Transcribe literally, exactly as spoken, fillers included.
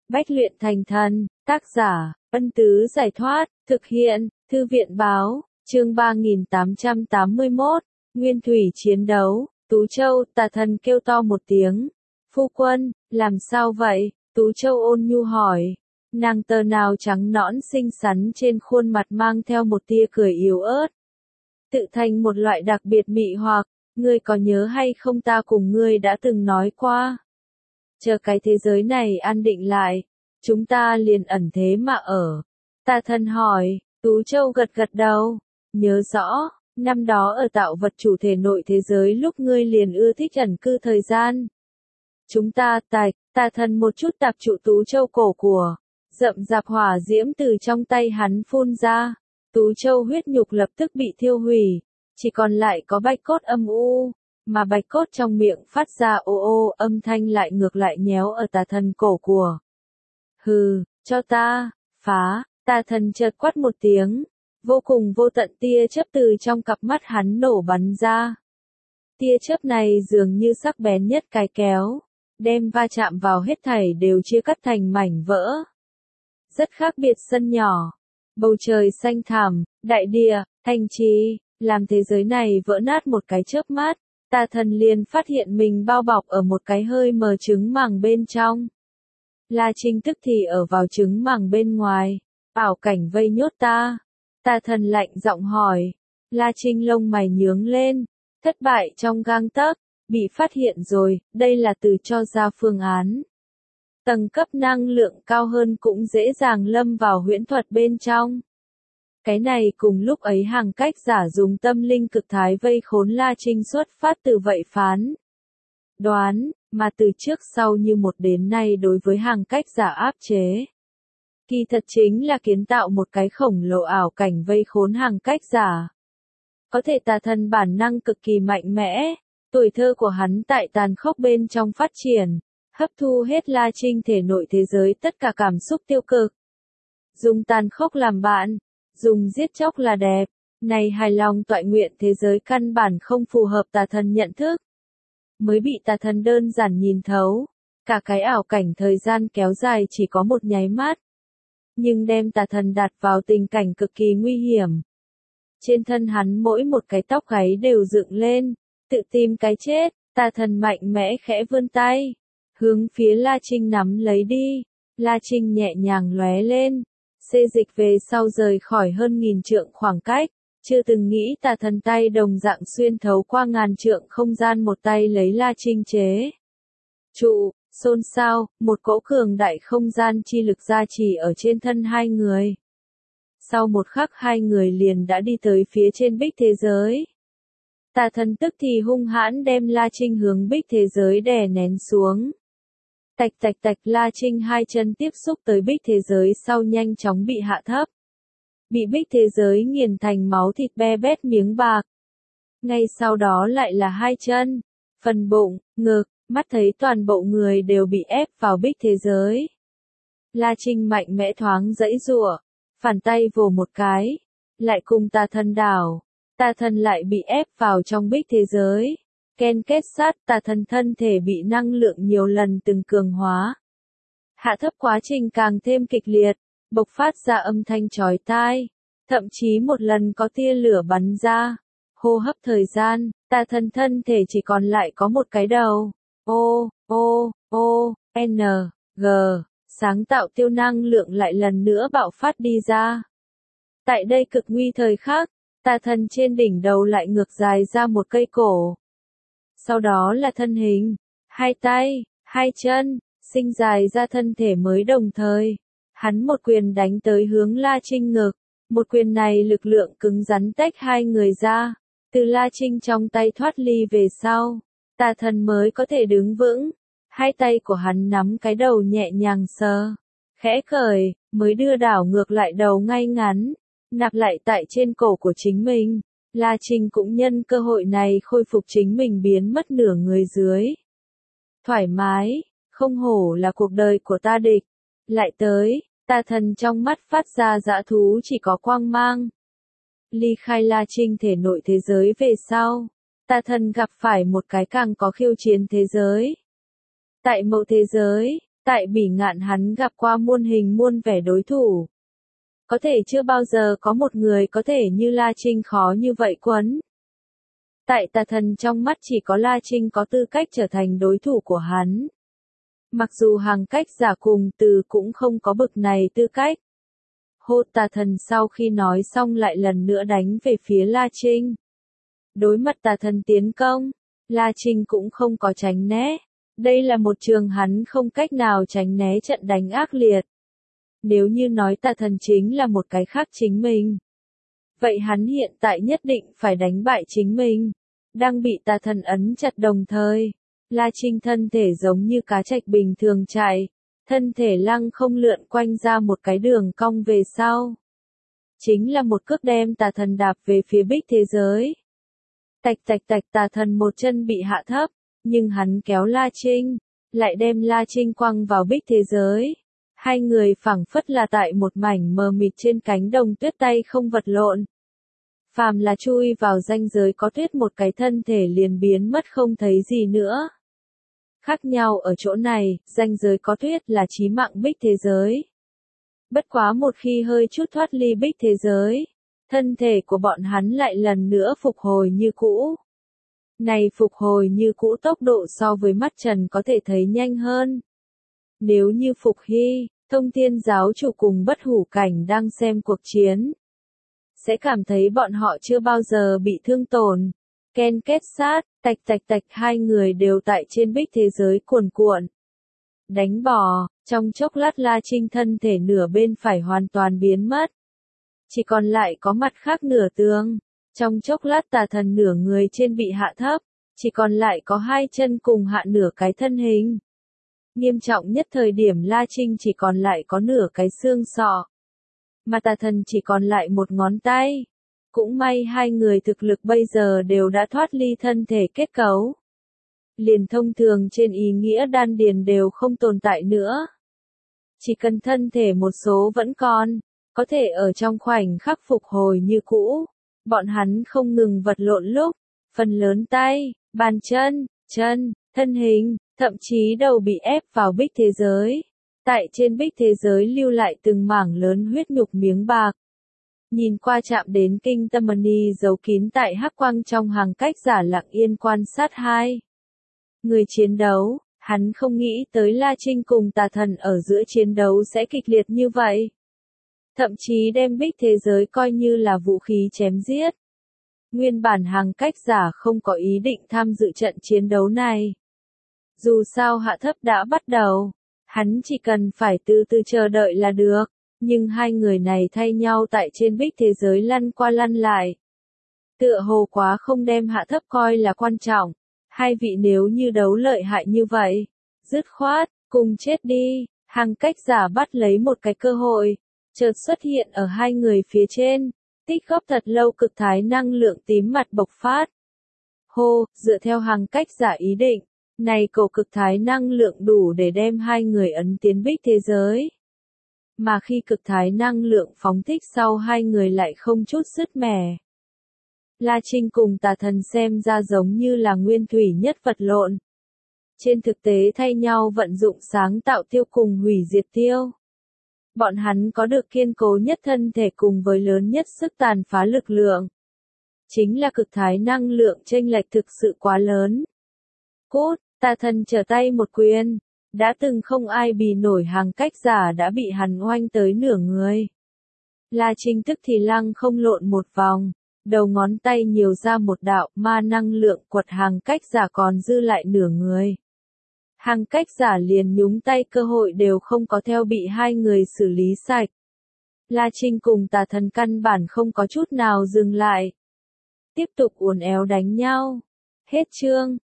Bách luyện thành thần, tác giả, Ân Tứ Giải Thoát, thực hiện, Thư viện Báo, chương ba nghìn tám trăm tám mươi mốt, Nguyên Thủy chiến đấu, Tú Châu, Tà Thần kêu to một tiếng. Phu quân, làm sao vậy? Tú Châu ôn nhu hỏi. Nàng tờ nào trắng nõn xinh xắn trên khuôn mặt mang theo một tia cười yếu ớt. Tự thành một loại đặc biệt mị hoặc, ngươi có nhớ hay không ta cùng ngươi đã từng nói qua. Chờ cái thế giới này an định lại, chúng ta liền ẩn thế mà ở. Tà Thần hỏi, Tú Châu gật gật đầu, nhớ rõ, năm đó ở tạo vật chủ thể nội thế giới lúc ngươi liền ưa thích ẩn cư thời gian. Chúng ta, tài, Tà Thần một chút tạp trụ Tú Châu cổ của, rậm rạp hỏa diễm từ trong tay hắn phun ra. Tú Châu huyết nhục lập tức bị thiêu hủy, chỉ còn lại có bạch cốt âm u, mà bạch cốt trong miệng phát ra ô ô âm thanh lại ngược lại nhéo ở Tà Thần cổ của. Hừ, cho ta, phá, Tà Thần chợt quát một tiếng, vô cùng vô tận tia chớp từ trong cặp mắt hắn nổ bắn ra. Tia chớp này dường như sắc bén nhất cái kéo, đem va chạm vào hết thảy đều chia cắt thành mảnh vỡ. Rất khác biệt sân nhỏ, bầu trời xanh thẳm, đại địa, thành trì, làm thế giới này vỡ nát một cái chớp mắt, Tà Thần liền phát hiện mình bao bọc ở một cái hơi mờ trứng màng bên trong. La Trinh tức thì ở vào trứng màng bên ngoài, ảo cảnh vây nhốt ta. Tà Thần lạnh giọng hỏi, La Trinh lông mày nhướng lên, thất bại trong gang tấc, bị phát hiện rồi, đây là từ cho ra phương án. Tầng cấp năng lượng cao hơn cũng dễ dàng lâm vào huyễn thuật bên trong. Cái này cùng lúc ấy hàng cách giả dùng tâm linh cực thái vây khốn La Trinh xuất phát từ vậy phán. Đoán, mà từ trước sau như một đến nay đối với hàng cách giả áp chế. Kỳ thật chính là kiến tạo một cái khổng lồ ảo cảnh vây khốn hàng cách giả. Có thể Tà Thần bản năng cực kỳ mạnh mẽ, tuổi thơ của hắn tại tàn khốc bên trong phát triển, hấp thu hết La Trinh thể nội thế giới tất cả cảm xúc tiêu cực. Dùng tàn khốc làm bạn, dùng giết chóc là đẹp, này hài lòng toại nguyện thế giới căn bản không phù hợp Tà Thần nhận thức. Mới bị Tà Thần đơn giản nhìn thấu, cả cái ảo cảnh thời gian kéo dài chỉ có một nháy mắt. Nhưng đem Tà Thần đặt vào tình cảnh cực kỳ nguy hiểm. Trên thân hắn mỗi một cái tóc gáy đều dựng lên, tự tìm cái chết, Tà Thần mạnh mẽ khẽ vươn tay, hướng phía La Trinh nắm lấy đi. La Trinh nhẹ nhàng lóe lên, xê dịch về sau rời khỏi hơn nghìn trượng khoảng cách, chưa từng nghĩ Tà Thần tay đồng dạng xuyên thấu qua ngàn trượng không gian một tay lấy La Trinh chế trụ, xôn xao, một cỗ cường đại không gian chi lực gia trì ở trên thân hai người. Sau một khắc hai người liền đã đi tới phía trên bích thế giới. Tà Thần tức thì hung hãn đem La Trinh hướng bích thế giới đè nén xuống. Tạch tạch tạch, La Trinh hai chân tiếp xúc tới bích thế giới sau nhanh chóng bị hạ thấp. Bị bích thế giới nghiền thành máu thịt be bét miếng bạc. Ngay sau đó lại là hai chân, phần bụng, ngực, mắt thấy toàn bộ người đều bị ép vào bích thế giới. La Trinh mạnh mẽ thoáng giãy giụa, phản tay vồ một cái, lại cùng Tà Thần đảo. Tà Thần lại bị ép vào trong bích thế giới. Ken kết sát, Tà Thần thân thể bị năng lượng nhiều lần từng cường hóa. Hạ thấp quá trình càng thêm kịch liệt, bộc phát ra âm thanh chói tai, thậm chí một lần có tia lửa bắn ra. Hô hấp thời gian, Tà Thần thân thể chỉ còn lại có một cái đầu. O, O, O, N, G, sáng tạo tiêu năng lượng lại lần nữa bạo phát đi ra. Tại đây cực nguy thời khắc, Tà Thần trên đỉnh đầu lại ngược dài ra một cây cổ. Sau đó là thân hình, hai tay, hai chân, sinh dài ra thân thể mới đồng thời. Hắn một quyền đánh tới hướng La Trinh ngực, một quyền này lực lượng cứng rắn tách hai người ra, từ La Trinh trong tay thoát ly về sau, Tà Thần mới có thể đứng vững, hai tay của hắn nắm cái đầu nhẹ nhàng sờ, khẽ cởi, mới đưa đảo ngược lại đầu ngay ngắn, nạp lại tại trên cổ của chính mình. La Trinh cũng nhân cơ hội này khôi phục chính mình biến mất nửa người dưới. Thoải mái, không hổ là cuộc đời của ta địch. Lại tới, Tà Thần trong mắt phát ra dã thú chỉ có quang mang. Ly khai La Trinh thể nội thế giới về sau, Tà Thần gặp phải một cái càng có khiêu chiến thế giới. Tại mẫu thế giới, Tại Bỉ Ngạn hắn gặp qua muôn hình muôn vẻ đối thủ. Có thể chưa bao giờ có một người có thể như La Trinh khó như vậy quấn. Tại Tà Thần trong mắt chỉ có La Trinh có tư cách trở thành đối thủ của hắn. Mặc dù Hằng Cách Giả cùng Từ cũng không có bực này tư cách. Hô Tà Thần sau khi nói xong lại lần nữa đánh về phía La Trinh. Đối mặt Tà Thần tiến công, La Trinh cũng không có tránh né. Đây là một trường hắn không cách nào tránh né trận đánh ác liệt. Nếu như nói Tà Thần chính là một cái khác chính mình, vậy hắn hiện tại nhất định phải đánh bại chính mình. Đang bị Tà Thần ấn chặt đồng thời, La Trinh thân thể giống như cá trạch bình thường chạy, thân thể lăng không lượn quanh ra một cái đường cong về sau. Chính là một cước đem Tà Thần đạp về phía bích thế giới. Tạch tạch tạch, Tà Thần một chân bị hạ thấp, nhưng hắn kéo La Trinh, lại đem La Trinh quăng vào bích thế giới. Hai người phảng phất là tại một mảnh mờ mịt trên cánh đồng tuyết tay không vật lộn. Phàm là chui vào ranh giới có tuyết một cái thân thể liền biến mất không thấy gì nữa. Khác nhau ở chỗ này, ranh giới có tuyết là chí mạng bích thế giới. Bất quá một khi hơi chút thoát ly bích thế giới, thân thể của bọn hắn lại lần nữa phục hồi như cũ. Này phục hồi như cũ tốc độ so với mắt trần có thể thấy nhanh hơn. Nếu như Phục Hy, Thông Thiên giáo chủ cùng Bất Hủ Cảnh đang xem cuộc chiến, sẽ cảm thấy bọn họ chưa bao giờ bị thương tổn. Ken kết sát, tạch tạch tạch, hai người đều tại trên bích thế giới cuồn cuộn. Đánh bò, trong chốc lát La Trinh thân thể nửa bên phải hoàn toàn biến mất. Chỉ còn lại có mặt khác nửa tương. Trong chốc lát Tà Thần nửa người trên bị hạ thấp, chỉ còn lại có hai chân cùng hạ nửa cái thân hình. Nghiêm trọng nhất thời điểm La Trinh chỉ còn lại có nửa cái xương sọ. Mà Tà Thần chỉ còn lại một ngón tay. Cũng may hai người thực lực bây giờ đều đã thoát ly thân thể kết cấu. Liền thông thường trên ý nghĩa đan điền đều không tồn tại nữa. Chỉ cần thân thể một số vẫn còn, có thể ở trong khoảnh khắc phục hồi như cũ. Bọn hắn không ngừng vật lộn lúc, phần lớn tay, bàn chân, chân, thân hình, thậm chí đầu bị ép vào bích thế giới. Tại trên bích thế giới lưu lại từng mảng lớn huyết nhục miếng bạc. Nhìn qua chạm đến kinh tâm mani giấu kín tại hắc quang trong Hằng Cách Giả lặng yên quan sát hai người chiến đấu, hắn không nghĩ tới La Trinh cùng Tà Thần ở giữa chiến đấu sẽ kịch liệt như vậy. Thậm chí đem bích thế giới coi như là vũ khí chém giết. Nguyên bản Hằng Cách Giả không có ý định tham dự trận chiến đấu này. Dù sao hạ thấp đã bắt đầu, hắn chỉ cần phải từ từ chờ đợi là được. Nhưng hai người này thay nhau tại trên bích thế giới lăn qua lăn lại. Tựa hồ quá không đem hạ thấp coi là quan trọng. Hai vị nếu như đấu lợi hại như vậy, dứt khoát, cùng chết đi. Hằng Cách Giả bắt lấy một cái cơ hội, chợt xuất hiện ở hai người phía trên, tích góp thật lâu cực thái năng lượng tím mặt bộc phát. Hô, dựa theo Hằng Cách Giả ý định, này cổ cực thái năng lượng đủ để đem hai người ấn tiến bích thế giới. Mà khi cực thái năng lượng phóng thích sau hai người lại không chút sứt mẻ. La Trinh cùng Tà Thần xem ra giống như là nguyên thủy nhất vật lộn. Trên thực tế thay nhau vận dụng sáng tạo tiêu cùng hủy diệt tiêu. Bọn hắn có được kiên cố nhất thân thể cùng với lớn nhất sức tàn phá lực lượng. Chính là cực thái năng lượng chênh lệch thực sự quá lớn. Cút, Tà Thần trở tay một quyền. Đã từng không ai bì nổi Hằng Cách Giả đã bị hắn oanh tới nửa người. La Trinh tức thì lăng không lộn một vòng, đầu ngón tay nhiều ra một đạo ma năng lượng quật Hằng Cách Giả còn dư lại nửa người. Hằng Cách Giả liền nhúng tay cơ hội đều không có theo bị hai người xử lý sạch. La Trinh cùng Tà Thần căn bản không có chút nào dừng lại. Tiếp tục uốn éo đánh nhau. Hết chương.